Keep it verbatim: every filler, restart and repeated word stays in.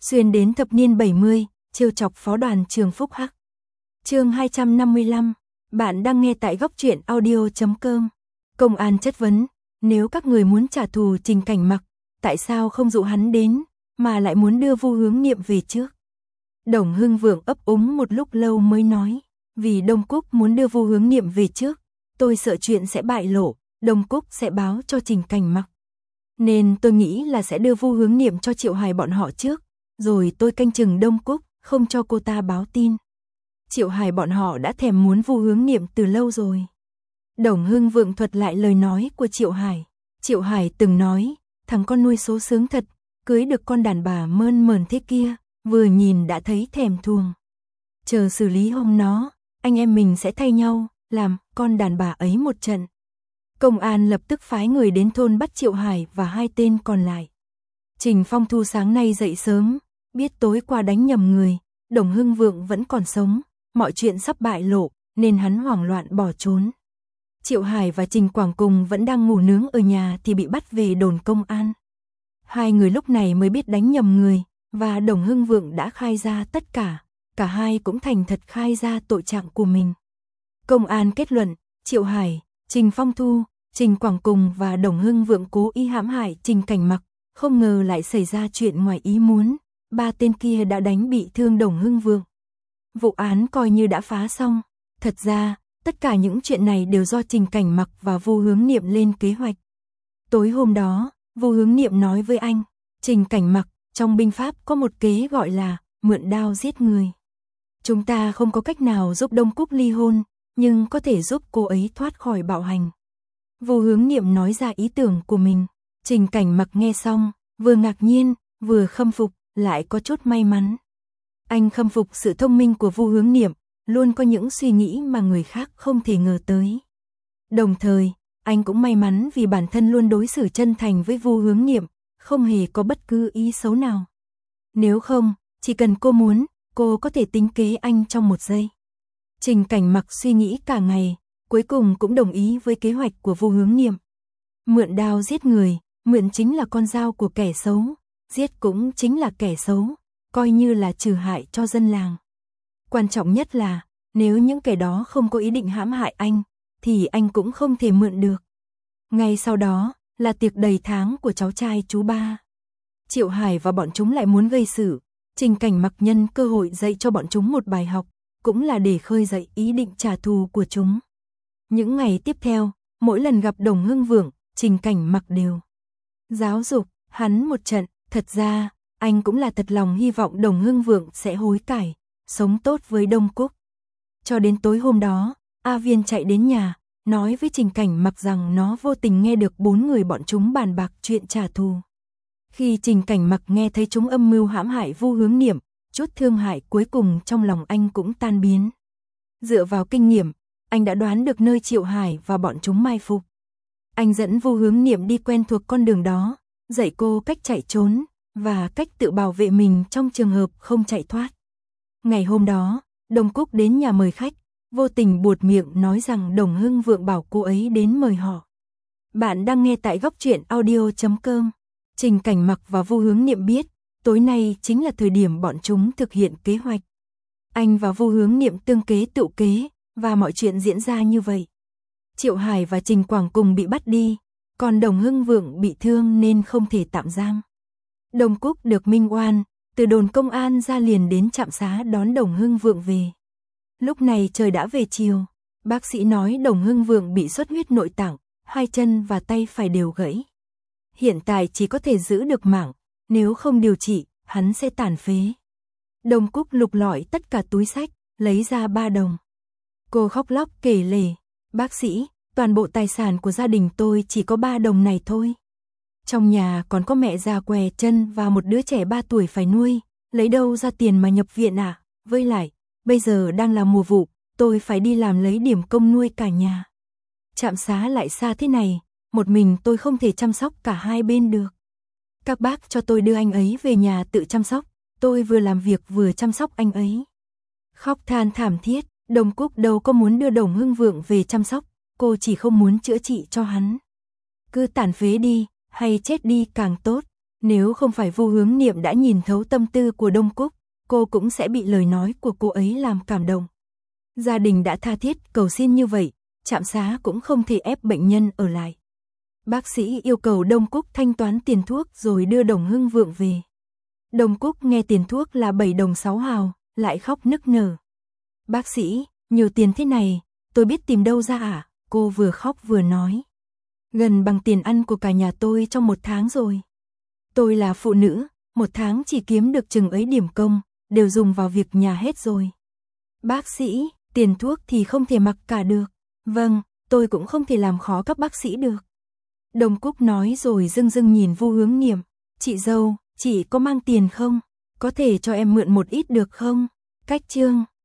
xuyên đến thập niên bảy mươi, trêu chọc phó đoàn trường Phúc Hắc. Chương hai trăm năm mươi lăm, bạn đang nghe tại góc truyện audio chấm com. Công an chất vấn, nếu các người muốn trả thù Trình Cảnh Mặc, tại sao không dụ hắn đến, mà lại muốn đưa Vu Hướng Niệm về trước? Đồng Hưng Vượng ấp úng một lúc lâu mới nói, vì Đông Cúc muốn đưa Vu Hướng Niệm về trước, tôi sợ chuyện sẽ bại lộ, Đông Cúc sẽ báo cho Trình Cảnh Mặc. Nên tôi nghĩ là sẽ đưa Vu Hướng Niệm cho Triệu Hải bọn họ trước, rồi tôi canh chừng Đông Cúc, không cho cô ta báo tin. Triệu Hải bọn họ đã thèm muốn Vu Hướng Niệm từ lâu rồi. Đồng Hưng Vượng thuật lại lời nói của Triệu Hải. Triệu Hải từng nói, thằng con nuôi số sướng thật, cưới được con đàn bà mơn mởn thế kia, vừa nhìn đã thấy thèm thuồng. Chờ xử lý hôm nó, anh em mình sẽ thay nhau, làm con đàn bà ấy một trận. Công an lập tức phái người đến thôn bắt Triệu Hải và hai tên còn lại. Trình Phong Thu sáng nay dậy sớm, biết tối qua đánh nhầm người, Đồng Hưng Vượng vẫn còn sống, mọi chuyện sắp bại lộ, nên hắn hoảng loạn bỏ trốn. Triệu Hải và Trình Quảng cùng vẫn đang ngủ nướng ở nhà thì bị bắt về đồn công an. Hai người lúc này mới biết đánh nhầm người, và Đồng Hưng Vượng đã khai ra tất cả, cả hai cũng thành thật khai ra tội trạng của mình. Công an kết luận, Triệu Hải, Trình Phong Thu, Trình Quảng cùng và Đồng Hưng Vượng cố ý hãm hại Trình Cảnh Mặc, không ngờ lại xảy ra chuyện ngoài ý muốn, ba tên kia đã đánh bị thương Đồng Hưng Vượng. Vụ án coi như đã phá xong, thật ra, tất cả những chuyện này đều do Trình Cảnh Mặc và Vu Hướng Niệm lên kế hoạch. Tối hôm đó, Vu Hướng Niệm nói với anh, Trình Cảnh Mặc, trong binh pháp có một kế gọi là mượn đao giết người. Chúng ta không có cách nào giúp Đông Cúc ly hôn, nhưng có thể giúp cô ấy thoát khỏi bạo hành. Vu Hướng Niệm nói ra ý tưởng của mình. Trình Cảnh Mặc nghe xong, vừa ngạc nhiên, vừa khâm phục, lại có chút may mắn. Anh khâm phục sự thông minh của Vu Hướng Niệm, luôn có những suy nghĩ mà người khác không thể ngờ tới. Đồng thời, anh cũng may mắn vì bản thân luôn đối xử chân thành với Vu Hướng Niệm, không hề có bất cứ ý xấu nào. Nếu không, chỉ cần cô muốn, cô có thể tính kế anh trong một giây. Trình Cảnh Mặc suy nghĩ cả ngày, cuối cùng cũng đồng ý với kế hoạch của Vu Hướng Niệm. Mượn đao giết người, mượn chính là con dao của kẻ xấu, giết cũng chính là kẻ xấu, coi như là trừ hại cho dân làng. Quan trọng nhất là, nếu những kẻ đó không có ý định hãm hại anh, thì anh cũng không thể mượn được. Ngay sau đó, là tiệc đầy tháng của cháu trai chú ba. Triệu Hải và bọn chúng lại muốn gây sự, Trình Cảnh Mặc nhân cơ hội dạy cho bọn chúng một bài học, cũng là để khơi dậy ý định trả thù của chúng. Những ngày tiếp theo, mỗi lần gặp Đồng Hưng Vượng, Trình Cảnh Mặc đều giáo dục hắn một trận. Thật ra, anh cũng là thật lòng hy vọng Đồng Hưng Vượng sẽ hối cải, sống tốt với Đông Cúc. Cho đến tối hôm đó, A Viên chạy đến nhà, nói với Trình Cảnh Mặc rằng nó vô tình nghe được bốn người bọn chúng bàn bạc chuyện trả thù. Khi Trình Cảnh Mặc nghe thấy chúng âm mưu hãm hại Vu Hướng Niệm, chút thương hại cuối cùng trong lòng anh cũng tan biến. Dựa vào kinh nghiệm, anh đã đoán được nơi Triệu Hải và bọn chúng mai phục. Anh dẫn Vu Hướng Niệm đi quen thuộc con đường đó, dạy cô cách chạy trốn, và cách tự bảo vệ mình trong trường hợp không chạy thoát. Ngày hôm đó, Đông Cúc đến nhà mời khách, vô tình buột miệng nói rằng Đồng Hưng Vượng bảo cô ấy đến mời họ. Bạn đang nghe tại góc truyện audio chấm com. Trình Cảnh Mặc và Vu Hướng Niệm biết, tối nay chính là thời điểm bọn chúng thực hiện kế hoạch. Anh và Vu Hướng Niệm tương kế tự kế, và mọi chuyện diễn ra như vậy. Triệu Hải và Trình Quảng cùng bị bắt đi, còn Đồng Hưng Vượng bị thương nên không thể tạm giam. Đông Cúc được minh oan, từ đồn công an ra liền đến trạm xá đón Đồng Hưng Vượng về. Lúc này trời đã về chiều, bác sĩ nói Đồng Hưng Vượng bị xuất huyết nội tạng, hai chân và tay phải đều gãy. Hiện tại chỉ có thể giữ được mạng, nếu không điều trị, hắn sẽ tàn phế. Đông Cúc lục lọi tất cả túi xách, lấy ra ba đồng. Cô khóc lóc kể lể, bác sĩ, toàn bộ tài sản của gia đình tôi chỉ có ba đồng này thôi. Trong nhà còn có mẹ già què chân và một đứa trẻ ba tuổi phải nuôi, lấy đâu ra tiền mà nhập viện à? Với lại, bây giờ đang là mùa vụ, tôi phải đi làm lấy điểm công nuôi cả nhà. Trạm xá lại xa thế này, một mình tôi không thể chăm sóc cả hai bên được. Các bác cho tôi đưa anh ấy về nhà tự chăm sóc, tôi vừa làm việc vừa chăm sóc anh ấy. Khóc than thảm thiết, Đông Cúc đâu có muốn đưa Đồng Hưng Vượng về chăm sóc, cô chỉ không muốn chữa trị cho hắn. Cứ tàn phế đi, hay chết đi càng tốt, Nếu không phải Vu Hướng Niệm đã nhìn thấu tâm tư của Đông Cúc, cô cũng sẽ bị lời nói của cô ấy làm cảm động. Gia đình đã tha thiết cầu xin như vậy, trạm xá cũng không thể ép bệnh nhân ở lại. Bác sĩ yêu cầu Đông Cúc thanh toán tiền thuốc rồi đưa Đồng Hưng Vượng về. Đông Cúc nghe tiền thuốc là bảy đồng sáu hào, lại khóc nức nở. Bác sĩ, nhiều tiền thế này, tôi biết tìm đâu ra à? Cô vừa khóc vừa nói. Gần bằng tiền ăn của cả nhà tôi trong một tháng rồi. Tôi là phụ nữ, một tháng chỉ kiếm được chừng ấy điểm công, đều dùng vào việc nhà hết rồi. Bác sĩ, tiền thuốc thì không thể mặc cả được. Vâng, tôi cũng không thể làm khó các bác sĩ được. Đông Cúc nói rồi dưng dưng nhìn Vu Hướng Niệm. Chị dâu, chị có mang tiền không? Có thể cho em mượn một ít được không? Cách chương